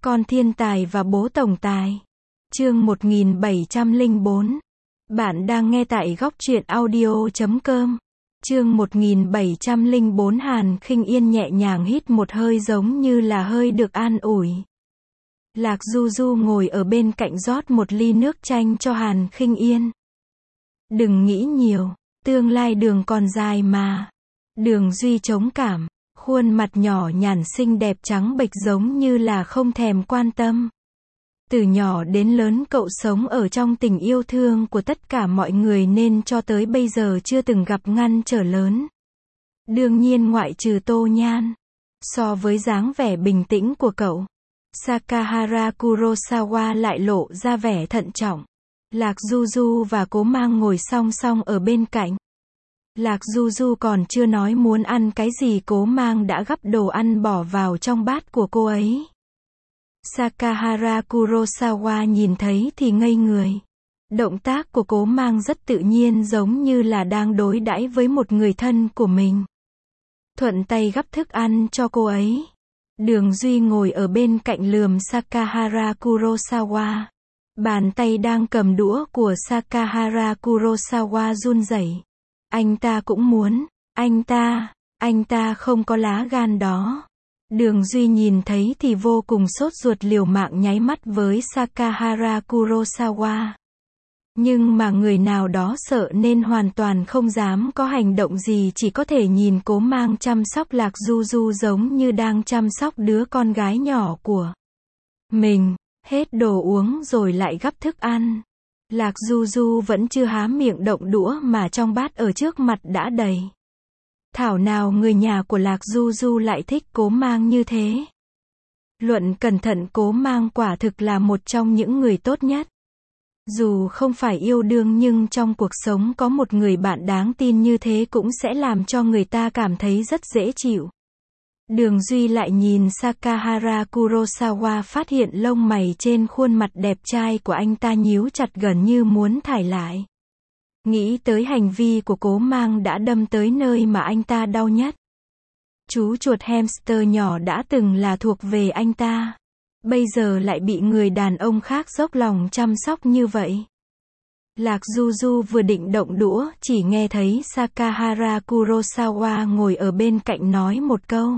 Con thiên tài và bố tổng tài. Chương 1704. Bạn đang nghe tại góc truyện audio.com. Chương 1704. Hàn Khinh Yên nhẹ nhàng hít một hơi giống như là hơi được an ủi. Lạc Du Du ngồi ở bên cạnh rót một ly nước chanh cho Hàn Khinh Yên. Đừng nghĩ nhiều, tương lai đường còn dài mà. Đường Duy chống cảm, khuôn mặt nhỏ nhắn xinh đẹp trắng bệch giống như là không thèm quan tâm. Từ nhỏ đến lớn cậu sống ở trong tình yêu thương của tất cả mọi người nên cho tới bây giờ chưa từng gặp ngăn trở lớn. Đương nhiên ngoại trừ Tô Nhan. So với dáng vẻ bình tĩnh của cậu, Sakahara Kurosawa lại lộ ra vẻ thận trọng. Lạc Du Du và Cố Mang ngồi song song ở bên cạnh. Lạc Du Du còn chưa nói muốn ăn cái gì, Cố Mang đã gắp đồ ăn bỏ vào trong bát của cô ấy. Sakahara Kurosawa nhìn thấy thì ngây người. Động tác của Cố Mang rất tự nhiên, giống như là đang đối đãi với một người thân của mình. Thuận tay gắp thức ăn cho cô ấy. Đường Duy ngồi ở bên cạnh lườm Sakahara Kurosawa. Bàn tay đang cầm đũa của Sakahara Kurosawa run rẩy. Anh ta cũng muốn, anh ta không có lá gan đó. Đường Duy nhìn thấy thì vô cùng sốt ruột, liều mạng nháy mắt với Sakahara Kurosawa. Nhưng mà người nào đó sợ nên hoàn toàn không dám có hành động gì, chỉ có thể nhìn Cố Mang chăm sóc Lạc Du Du giống như đang chăm sóc đứa con gái nhỏ của mình. Hết đồ uống rồi lại gắp thức ăn. Lạc Du Du vẫn chưa há miệng động đũa mà trong bát ở trước mặt đã đầy. Thảo nào người nhà của Lạc Du Du lại thích Cố Mang như thế. Luận cẩn thận, Cố Mang quả thực là một trong những người tốt nhất. Dù không phải yêu đương nhưng trong cuộc sống có một người bạn đáng tin như thế cũng sẽ làm cho người ta cảm thấy rất dễ chịu. Đường Duy lại nhìn Sakahara Kurosawa, phát hiện lông mày trên khuôn mặt đẹp trai của anh ta nhíu chặt gần như muốn thải lại. Nghĩ tới hành vi của Cố Mang đã đâm tới nơi mà anh ta đau nhất. Chú chuột hamster nhỏ đã từng là thuộc về anh ta. Bây giờ lại bị người đàn ông khác dốc lòng chăm sóc như vậy. Lạc Du Du vừa định động đũa, chỉ nghe thấy Sakahara Kurosawa ngồi ở bên cạnh nói một câu.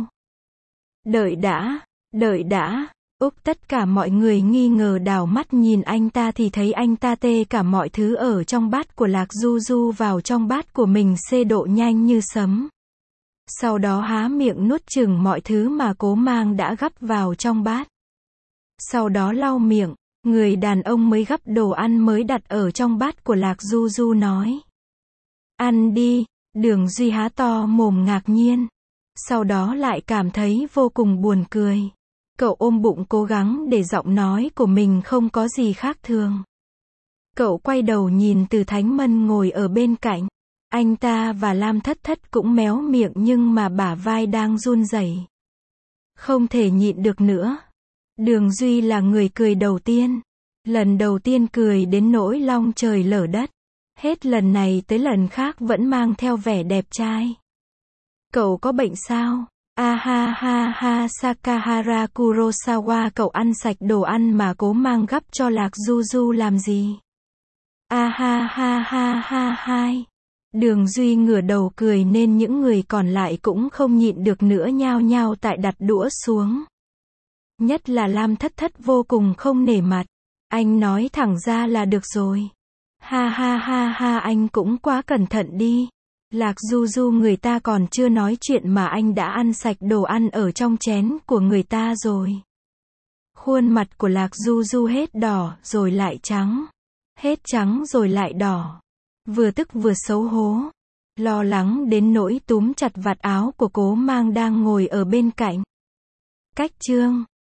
Đợi đã. Tất cả mọi người nghi ngờ đảo mắt nhìn anh ta thì thấy anh ta tê cả mọi thứ ở trong bát của Lạc Du Du vào trong bát của mình xê độ nhanh như sấm. Sau đó há miệng nuốt chửng mọi thứ mà Cố Mang đã gắp vào trong bát. Sau đó lau miệng, người đàn ông mới gắp đồ ăn mới đặt ở trong bát của Lạc Du Du nói. Ăn đi. Đường Duy há to mồm ngạc nhiên. Sau đó lại cảm thấy vô cùng buồn cười. Cậu ôm bụng cố gắng để giọng nói của mình không có gì khác thường. Cậu quay đầu nhìn Từ Thánh Mân ngồi ở bên cạnh. Anh ta và Lam Thất Thất cũng méo miệng nhưng mà bả vai đang run rẩy. Không thể nhịn được nữa. Đường Duy là người cười đầu tiên. Lần đầu tiên cười đến nỗi long trời lở đất. Hết lần này tới lần khác vẫn mang theo vẻ đẹp trai. Cậu có bệnh sao? Ha ha ha. Sakahara Kurosawa, cậu ăn sạch đồ ăn mà Cố Mang gắp cho Lạc Du Du làm gì? Ha ha ha ha ha. Đường Duy ngửa đầu cười nên những người còn lại cũng không nhịn được nữa, nhao nhao tại đặt đũa xuống. Nhất là Lam Thất Thất vô cùng không nể mặt. Anh nói thẳng ra là được rồi. Ha ha ha ha, anh cũng quá cẩn thận đi. Lạc Du Du, người ta còn chưa nói chuyện mà anh đã ăn sạch đồ ăn ở trong chén của người ta rồi. Khuôn mặt của Lạc Du Du hết đỏ rồi lại trắng. Hết trắng rồi lại đỏ. Vừa tức vừa xấu hổ. Lo lắng đến nỗi túm chặt vạt áo của Cố Mang đang ngồi ở bên cạnh. Cách chương